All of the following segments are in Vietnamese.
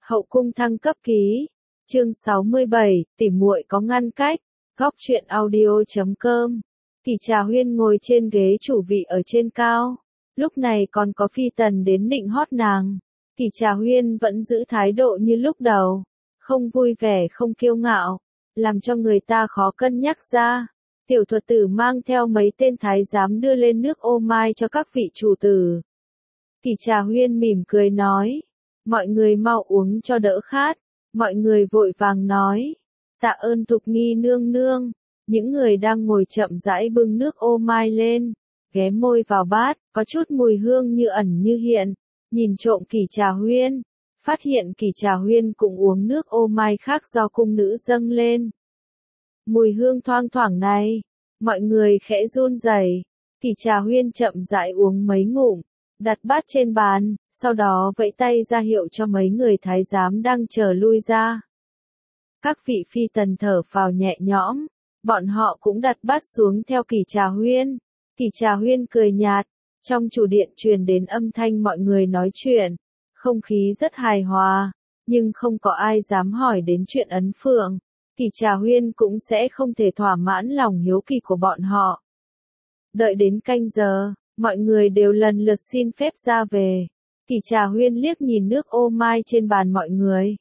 Hậu cung thăng cấp ký. Chương 67, tỉ muội có ngăn cách. Góc truyện audio.com. Kỷ Trà Huyên ngồi trên ghế chủ vị ở trên cao. Lúc này còn có phi tần đến nịnh hót nàng. Kỷ Trà Huyên vẫn giữ thái độ như lúc đầu. Không vui vẻ không kiêu ngạo. Làm cho người ta khó cân nhắc ra. Tiểu thuật tử mang theo mấy tên thái giám đưa lên nước ô mai cho các vị chủ tử. Kỷ Trà Huyên mỉm cười nói. Mọi người mau uống cho đỡ khát. Mọi người vội vàng nói. Tạ ơn Thục Nghi nương nương. Những người đang ngồi chậm rãi bưng nước ô mai lên. Ghé môi vào bát, có chút mùi hương như ẩn như hiện. Nhìn trộm Kỷ Trà Huyên. Phát hiện Kỷ Trà Huyên cũng uống nước ô mai khác do cung nữ dâng lên. Mùi hương thoang thoảng này. Mọi người khẽ run rẩy. Kỷ Trà Huyên chậm rãi uống mấy ngụm. Đặt bát trên bàn, sau đó vẫy tay ra hiệu cho mấy người thái giám đang chờ lui ra. Các vị phi tần thở phào nhẹ nhõm, bọn họ cũng đặt bát xuống theo Kỷ Trà Huyên. Kỷ Trà Huyên cười nhạt, trong chủ điện truyền đến âm thanh mọi người nói chuyện, không khí rất hài hòa, nhưng không có ai dám hỏi đến chuyện ấn phượng. Kỷ Trà Huyên cũng sẽ không thể thỏa mãn lòng hiếu kỳ của bọn họ. Đợi đến canh giờ, mọi người đều lần lượt xin phép ra về. Kỷ Trà Huyên liếc nhìn nước ô mai trên bàn mọi người.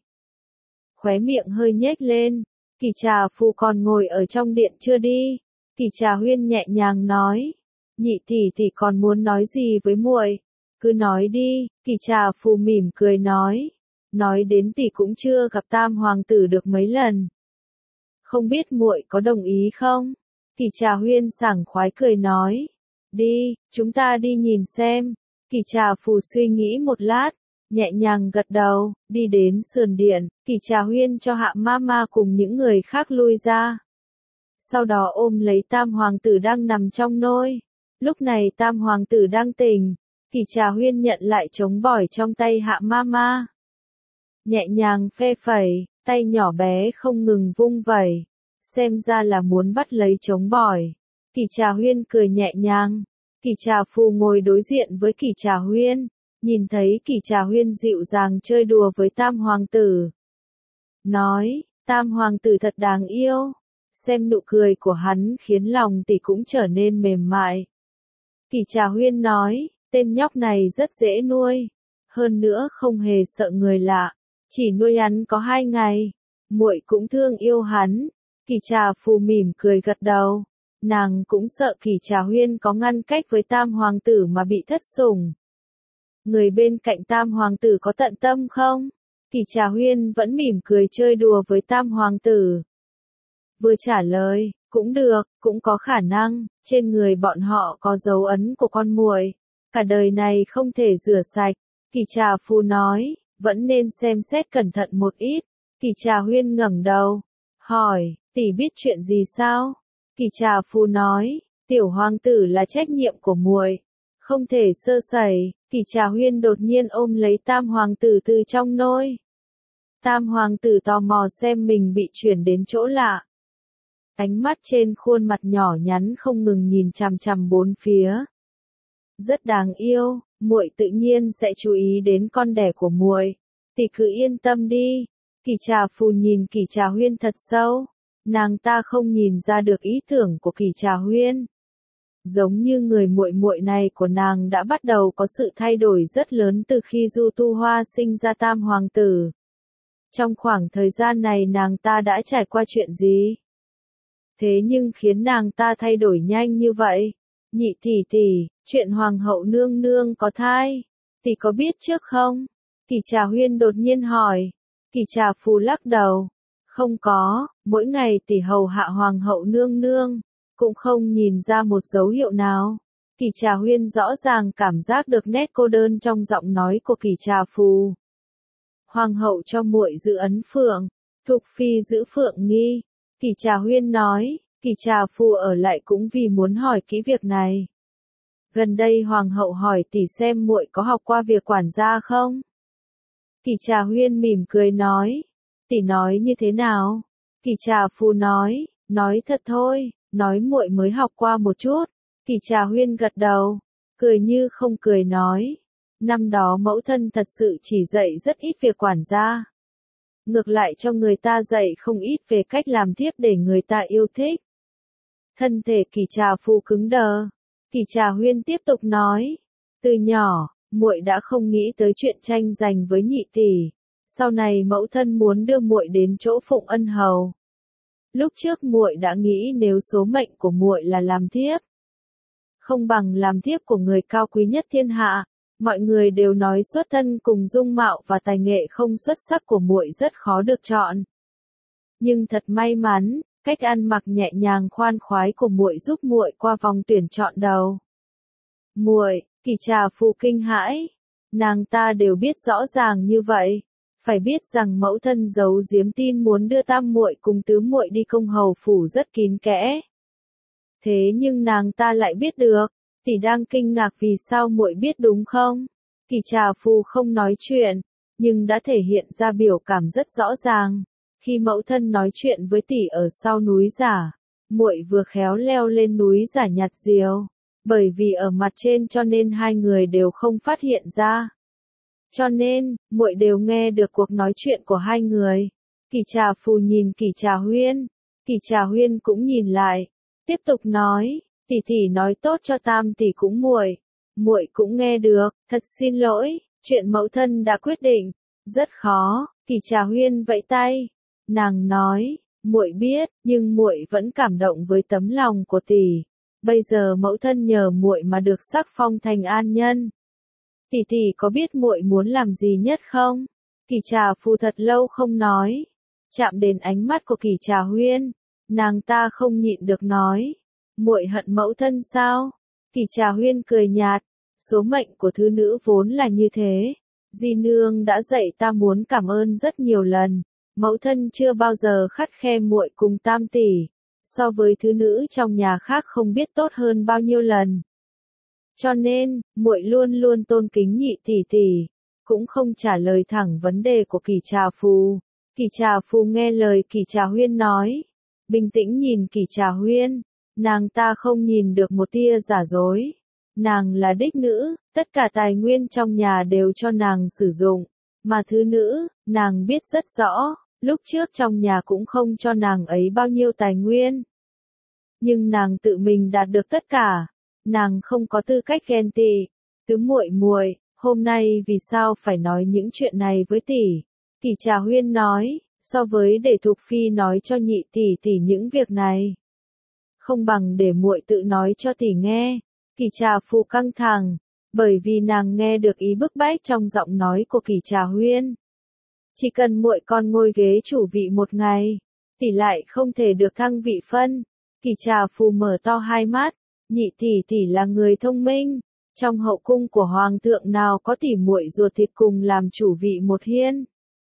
Khóe miệng hơi nhếch lên. Kỷ Trà Phù còn ngồi ở trong điện chưa đi. Kỷ Trà Huyên nhẹ nhàng nói. Nhị tỷ còn muốn nói gì với muội? Cứ nói đi. Kỷ Trà Phù mỉm cười nói. Nói đến tỷ cũng chưa gặp Tam hoàng tử được mấy lần. Không biết muội có đồng ý không? Kỷ Trà Huyên sảng khoái cười nói. Đi, chúng ta đi nhìn xem. Kỷ Trà Phù suy nghĩ một lát, nhẹ nhàng gật đầu, đi đến sườn điện. Kỷ Trà Huyên cho Hạ Mama cùng những người khác lui ra. Sau đó ôm lấy Tam hoàng tử đang nằm trong nôi. Lúc này Tam hoàng tử đang tỉnh. Kỷ Trà Huyên nhận lại trống bỏi trong tay Hạ Mama. Nhẹ nhàng phe phẩy, tay nhỏ bé không ngừng vung vẩy. Xem ra là muốn bắt lấy trống bỏi. Kỷ Trà Huyên cười nhẹ nhàng. Kỷ Trà Phù ngồi đối diện với Kỷ Trà Huyên, nhìn thấy Kỷ Trà Huyên dịu dàng chơi đùa với Tam hoàng tử. Nói, Tam hoàng tử thật đáng yêu. Xem nụ cười của hắn khiến lòng tỷ cũng trở nên mềm mại. Kỷ Trà Huyên nói, tên nhóc này rất dễ nuôi. Hơn nữa không hề sợ người lạ. Chỉ nuôi hắn có 2 ngày. Muội cũng thương yêu hắn. Kỷ Trà Phù mỉm cười gật đầu. Nàng cũng sợ Kỷ Trà Huyên có ngăn cách với Tam hoàng tử mà bị thất sủng. Người bên cạnh Tam hoàng tử có tận tâm không? Kỷ Trà Huyên vẫn mỉm cười chơi đùa với Tam hoàng tử. Vừa trả lời, cũng được, cũng có khả năng, trên người bọn họ có dấu ấn của con muội, cả đời này không thể rửa sạch. Kỷ Trà Phù nói, vẫn nên xem xét cẩn thận một ít. Kỷ Trà Huyên ngẩng đầu, hỏi, tỷ biết chuyện gì sao? Kỷ Trà Phù nói, tiểu hoàng tử là trách nhiệm của muội, không thể sơ sẩy. Kỷ Trà Huyên đột nhiên ôm lấy Tam hoàng tử từ trong nôi. Tam hoàng tử tò mò xem mình bị chuyển đến chỗ lạ. Ánh mắt trên khuôn mặt nhỏ nhắn không ngừng nhìn chằm chằm bốn phía. Rất đáng yêu, muội tự nhiên sẽ chú ý đến con đẻ của muội. Tỷ cứ yên tâm đi. Kỷ Trà Phù nhìn Kỷ Trà Huyên thật sâu. Nàng ta không nhìn ra được ý tưởng của Kỷ Trà Huyên. Giống như người muội muội này của nàng đã bắt đầu có sự thay đổi rất lớn từ khi Du Tu Hoa sinh ra Tam hoàng tử. Trong khoảng thời gian này nàng ta đã trải qua chuyện gì? Thế nhưng khiến nàng ta thay đổi nhanh như vậy? Nhị tỷ, chuyện hoàng hậu nương nương có thai, tỷ có biết trước không? Kỷ Trà Huyên đột nhiên hỏi. Kỷ Trà Phù lắc đầu. Không có, mỗi ngày tỷ hầu hạ hoàng hậu nương nương, cũng không nhìn ra một dấu hiệu nào. Kỷ Trà Huyên rõ ràng cảm giác được nét cô đơn trong giọng nói của Kỷ Trà Phù. Hoàng hậu cho muội giữ ấn phượng, Thục phi giữ phượng nghi. Kỷ Trà Huyên nói, Kỷ Trà Phù ở lại cũng vì muốn hỏi kỹ việc này. Gần đây hoàng hậu hỏi tỷ xem muội có học qua việc quản gia không? Kỷ Trà Huyên mỉm cười nói. Tỷ nói như thế nào? Kỷ Trà Phù nói thật thôi, nói muội mới học qua một chút. Kỷ Trà Huyên gật đầu, cười như không cười nói. Năm đó mẫu thân thật sự chỉ dạy rất ít việc quản gia. ngược lại cho người ta dạy không ít về cách làm thiếp để người ta yêu thích. Thân thể Kỷ Trà Phù cứng đờ. Kỷ Trà Huyên tiếp tục nói, từ nhỏ, muội đã không nghĩ tới chuyện tranh giành với nhị tỷ. Sau này mẫu thân muốn đưa muội đến chỗ Phụng Ân hầu. Lúc trước muội đã nghĩ nếu số mệnh của muội là làm thiếp, không bằng làm thiếp của người cao quý nhất thiên hạ. Mọi người đều nói xuất thân cùng dung mạo và tài nghệ không xuất sắc của muội rất khó được chọn. Nhưng thật may mắn, cách ăn mặc nhẹ nhàng khoan khoái của muội giúp muội qua vòng tuyển chọn đầu. Muội, Kỷ Trà Phù kinh hãi, nàng ta đều biết rõ ràng như vậy, phải biết rằng mẫu thân giấu giếm tin muốn đưa tam muội cùng tứ muội đi công hầu phủ rất kín kẽ. Thế nhưng nàng ta lại biết được, tỷ đang kinh ngạc vì sao muội biết đúng không? Kỷ Trà Phù không nói chuyện, nhưng đã thể hiện ra biểu cảm rất rõ ràng. Khi mẫu thân nói chuyện với tỷ ở sau núi giả, muội vừa khéo leo lên núi giả nhặt diều, bởi vì ở mặt trên cho nên hai người đều không phát hiện ra. Cho nên, muội đều nghe được cuộc nói chuyện của hai người. Kỷ Trà Phù nhìn Kỷ Trà Huyên, Kỷ Trà Huyên cũng nhìn lại, tiếp tục nói, tỷ tỷ nói tốt cho tam tỷ cũng muội cũng nghe được, thật xin lỗi, chuyện mẫu thân đã quyết định, rất khó. Kỷ Trà Huyên vẫy tay, nàng nói, muội biết, nhưng muội vẫn cảm động với tấm lòng của tỷ. Bây giờ mẫu thân nhờ muội mà được sắc phong thành an nhân. Tỷ tỷ có biết muội muốn làm gì nhất không? Kỷ Trà Phù thật lâu không nói, chạm đến ánh mắt của Kỷ Trà Huyên, nàng ta không nhịn được nói, muội hận mẫu thân sao? Kỷ Trà Huyên cười nhạt, số mệnh của thứ nữ vốn là như thế. Di nương đã dạy ta muốn cảm ơn rất nhiều lần, mẫu thân chưa bao giờ khắt khe muội cùng tam tỷ, so với thứ nữ trong nhà khác không biết tốt hơn bao nhiêu lần. Cho nên, muội luôn luôn tôn kính nhị tỷ tỷ, cũng không trả lời thẳng vấn đề của Kỷ Trà Phù. Kỷ Trà Phù nghe lời Kỷ Trà Huyên nói, bình tĩnh nhìn Kỷ Trà Huyên, nàng ta không nhìn được một tia giả dối. Nàng là đích nữ, tất cả tài nguyên trong nhà đều cho nàng sử dụng, mà thứ nữ, nàng biết rất rõ, lúc trước trong nhà cũng không cho nàng ấy bao nhiêu tài nguyên. Nhưng nàng tự mình đạt được tất cả, nàng không có tư cách ghen tị. Tứ muội, hôm nay vì sao phải nói những chuyện này với tỷ? Kỷ Trà Huyên nói, so với để Thục Phi nói cho nhị tỷ tỷ những việc này, không bằng để muội tự nói cho tỷ nghe. Kỷ Trà Phù căng thẳng, bởi vì nàng nghe được ý bức bách trong giọng nói của Kỷ Trà Huyên. Chỉ cần muội còn ngồi ghế chủ vị một ngày, tỷ lại không thể được thăng vị phân. Kỷ Trà Phù mở to hai mắt, nhị tỷ tỷ là người thông minh, trong hậu cung của hoàng thượng nào có tỷ muội ruột thịt cùng làm chủ vị một hiên.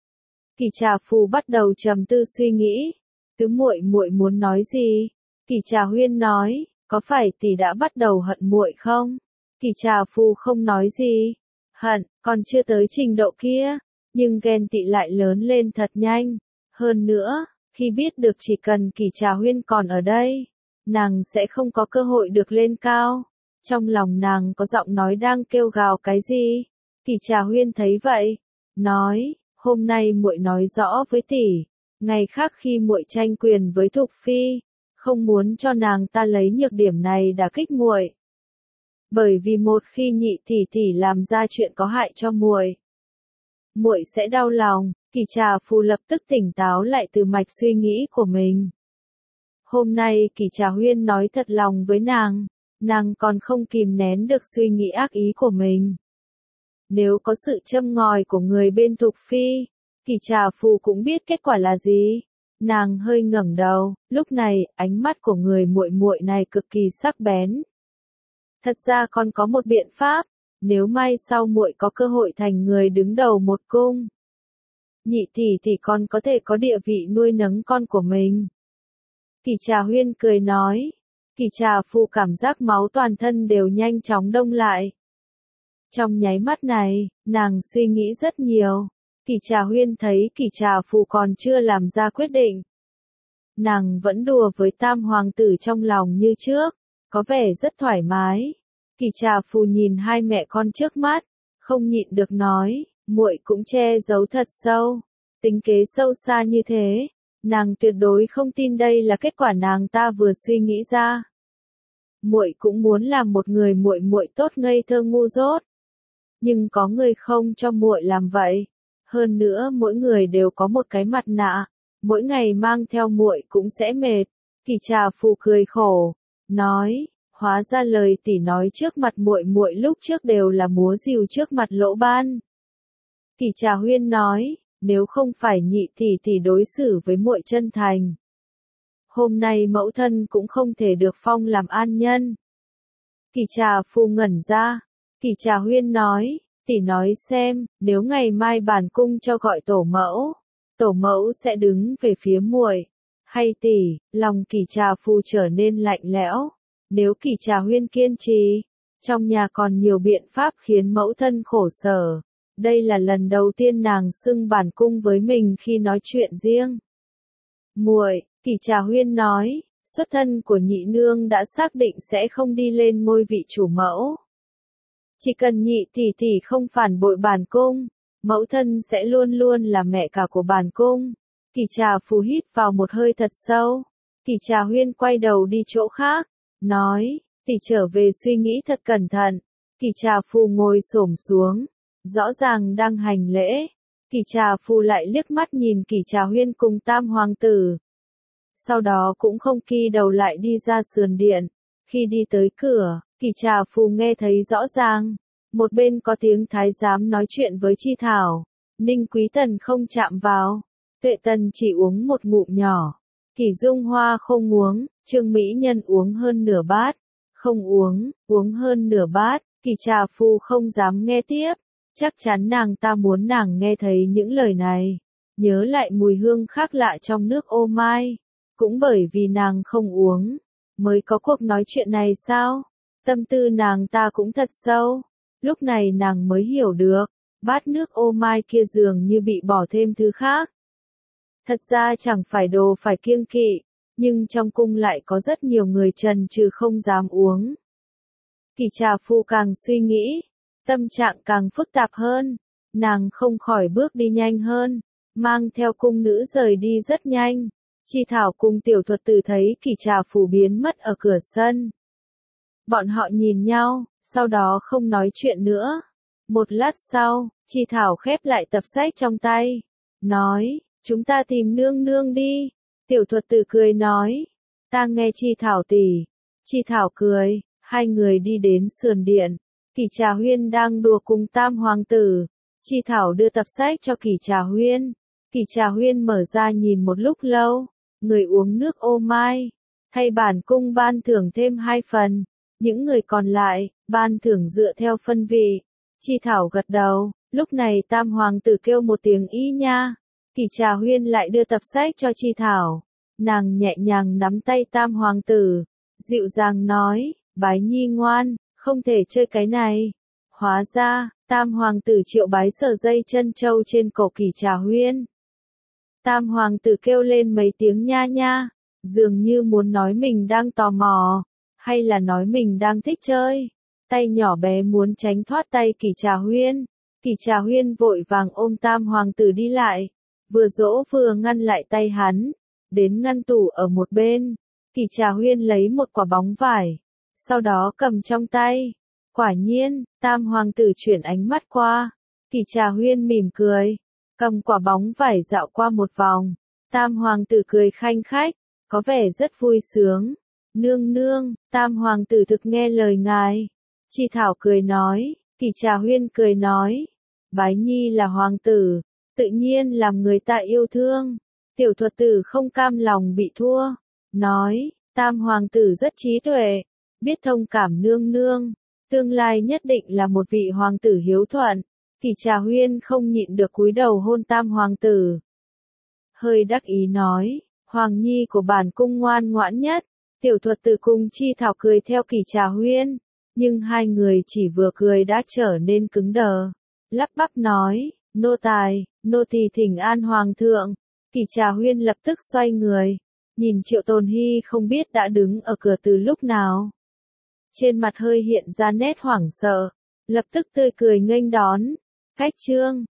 Kỷ Trà Phù bắt đầu trầm tư suy nghĩ, tứ muội muốn nói gì? Kỷ Trà Huyên nói, có phải tỷ đã bắt đầu hận muội không? Kỷ Trà Phù không nói gì, hận, còn chưa tới trình độ kia, nhưng ghen tị lại lớn lên thật nhanh. Hơn nữa, khi biết được chỉ cần Kỷ Trà Huyên còn ở đây, nàng sẽ không có cơ hội được lên cao. Trong lòng nàng có giọng nói đang kêu gào cái gì? Kỷ Trà Huyên thấy vậy, nói, hôm nay muội nói rõ với tỷ, ngày khác khi muội tranh quyền với Thục Phi, không muốn cho nàng ta lấy nhược điểm này đả kích muội. Bởi vì một khi nhị tỷ tỷ làm ra chuyện có hại cho muội, muội sẽ đau lòng. Kỷ Trà Phù lập tức tỉnh táo lại từ mạch suy nghĩ của mình. Hôm nay Kỷ Trà Huyên nói thật lòng với nàng còn không kìm nén được suy nghĩ ác ý của mình. Nếu có sự châm ngòi của người bên Thục Phi, Kỷ Trà Phù cũng biết kết quả là gì. Nàng hơi ngẩng đầu, lúc này, ánh mắt của người muội này cực kỳ sắc bén. Thật ra còn có một biện pháp, nếu may sau muội có cơ hội thành người đứng đầu một cung, nhị tỷ tỷ còn có thể có địa vị nuôi nấng con của mình. Kỷ Trà Huyên cười nói. Kỷ Trà Phù cảm giác máu toàn thân đều nhanh chóng đông lại. Trong nháy mắt này, nàng suy nghĩ rất nhiều. Kỷ Trà Huyên thấy Kỷ Trà Phù còn chưa làm ra quyết định. Nàng vẫn đùa với tam hoàng tử trong lòng như trước, có vẻ rất thoải mái. Kỷ Trà Phù nhìn hai mẹ con trước mắt, không nhịn được nói, muội cũng che giấu thật sâu. tính kế sâu xa như thế, nàng tuyệt đối không tin đây là kết quả nàng ta vừa suy nghĩ ra. Muội cũng muốn làm một người muội muội tốt ngây thơ ngu dốt, nhưng có người không cho muội làm vậy. Hơn nữa mỗi người đều có một cái mặt nạ, mỗi ngày mang theo muội cũng sẽ mệt. Kỳ Trà Phù cười khổ, nói, hóa ra lời tỷ nói trước mặt muội muội lúc trước đều là múa rìu trước mặt Lỗ Ban. Kỳ Trà Huyên nói, nếu không phải nhị tỷ đối xử với muội chân thành, hôm nay mẫu thân cũng không thể được phong làm an nhân. Kỳ Trà Phù ngẩn ra, Kỳ Trà Huyên nói, tỷ nói xem, nếu ngày mai bản cung cho gọi tổ mẫu sẽ đứng về phía muội, hay tỷ? Lòng Kỳ Trà Phù trở nên lạnh lẽo. Nếu Kỳ Trà Huyên kiên trì, trong nhà còn nhiều biện pháp khiến mẫu thân khổ sở. Đây là lần đầu tiên nàng xưng bản cung với mình khi nói chuyện riêng. Muội, Kỳ Trà Huyên nói, xuất thân của nhị nương đã xác định sẽ không đi lên ngôi vị chủ mẫu. Chỉ cần nhị tỷ không phản bội bản cung, mẫu thân sẽ luôn luôn là mẹ cả của bản cung. Kỳ Trà Phù hít vào một hơi thật sâu. Kỳ Trà Huyên quay đầu đi chỗ khác, nói, tỷ trở về suy nghĩ thật cẩn thận. Kỳ Trà Phù ngồi xổm xuống, rõ ràng đang hành lễ. Kỳ Trà Phù lại liếc mắt nhìn Kỳ Trà Huyên cùng tam hoàng tử. Sau đó cũng không quay đầu lại đi ra sườn điện. Khi đi tới cửa, Kỳ Trà Phù nghe thấy rõ ràng, một bên có tiếng thái giám nói chuyện với Chi Thảo. Ninh Quý Tần không chạm vào, Tuệ Tần chỉ uống một ngụm nhỏ. Kỷ Dung Hoa không uống, Trương Mỹ Nhân uống hơn nửa bát. Không uống hơn nửa bát, Kỳ Trà Phù không dám nghe tiếp. Chắc chắn nàng ta muốn nàng nghe thấy những lời này. Nhớ lại mùi hương khác lạ trong nước ô mai. Cũng bởi vì nàng không uống, mới có cuộc nói chuyện này sao? Tâm tư nàng ta cũng thật sâu. Lúc này nàng mới hiểu được, bát nước ô mai kia dường như bị bỏ thêm thứ khác. Thật ra chẳng phải đồ phải kiêng kỵ, nhưng trong cung lại có rất nhiều người trần trừ không dám uống. Kỳ Trà Phù càng suy nghĩ, tâm trạng càng phức tạp hơn, nàng không khỏi bước đi nhanh hơn, mang theo cung nữ rời đi rất nhanh. Chi Thảo cùng Tiểu Thuật Tử thấy Kỳ Trà Phù biến mất ở cửa sân. Bọn họ nhìn nhau, sau đó không nói chuyện nữa. Một lát sau, Chi Thảo khép lại tập sách trong tay, nói, chúng ta tìm nương nương đi. Tiểu Thuật Tử cười nói, ta nghe Chi Thảo tỷ. Chi Thảo cười, hai người đi đến sườn điện. Kỳ Trà Huyên đang đùa cùng tam hoàng tử. Chi Thảo đưa tập sách cho Kỳ Trà Huyên. Kỳ Trà Huyên mở ra nhìn một lúc lâu, người uống nước ô mai, thay bản cung ban thưởng thêm 2 phần. Những người còn lại, ban thưởng dựa theo phân vị. Chi Thảo gật đầu, lúc này tam hoàng tử kêu một tiếng y nha. Kỳ Trà Huyên lại đưa tập sách cho Chi Thảo. Nàng nhẹ nhàng nắm tay tam hoàng tử, dịu dàng nói, Bái Nhi ngoan, không thể chơi cái này. Hóa ra, tam hoàng tử triệu bái sờ dây chân châu trên cổ Kỳ Trà Huyên. Tam hoàng tử kêu lên mấy tiếng nha nha, dường như muốn nói mình đang tò mò, hay là nói mình đang thích chơi. Tay nhỏ bé muốn tránh thoát tay Kỳ Trà Huyên. Kỳ Trà Huyên vội vàng ôm tam hoàng tử đi lại, vừa dỗ vừa ngăn lại tay hắn, đến ngăn tủ ở một bên. Kỳ Trà Huyên lấy một quả bóng vải, sau đó cầm trong tay. Quả nhiên, tam hoàng tử chuyển ánh mắt qua. Kỳ Trà Huyên mỉm cười, cầm quả bóng vải dạo qua một vòng. Tam hoàng tử cười khanh khách, có vẻ rất vui sướng. Nương nương, tam hoàng tử thực nghe lời ngài. Chi Thảo cười nói, Kỳ Trà Huyên cười nói, Bái Nhi là hoàng tử, tự nhiên làm người ta yêu thương. Tiểu Thuật Tử không cam lòng bị thua, nói, tam hoàng tử rất trí tuệ, biết thông cảm nương nương, tương lai nhất định là một vị hoàng tử hiếu thuận. Kỳ Trà Huyên không nhịn được cúi đầu hôn tam hoàng tử. Hơi đắc ý nói, Hoàng Nhi của bản cung ngoan ngoãn nhất. Tiểu Thuật Tử cùng Chi Thảo cười theo Kỳ Trà Huyên, nhưng hai người chỉ vừa cười đã trở nên cứng đờ. Lắp bắp nói, nô tỳ thỉnh an hoàng thượng. Kỳ Trà Huyên lập tức xoay người, nhìn Triệu Tồn Hy không biết đã đứng ở cửa từ lúc nào. Trên mặt hơi hiện ra nét hoảng sợ, lập tức tươi cười nghênh đón, khách trương.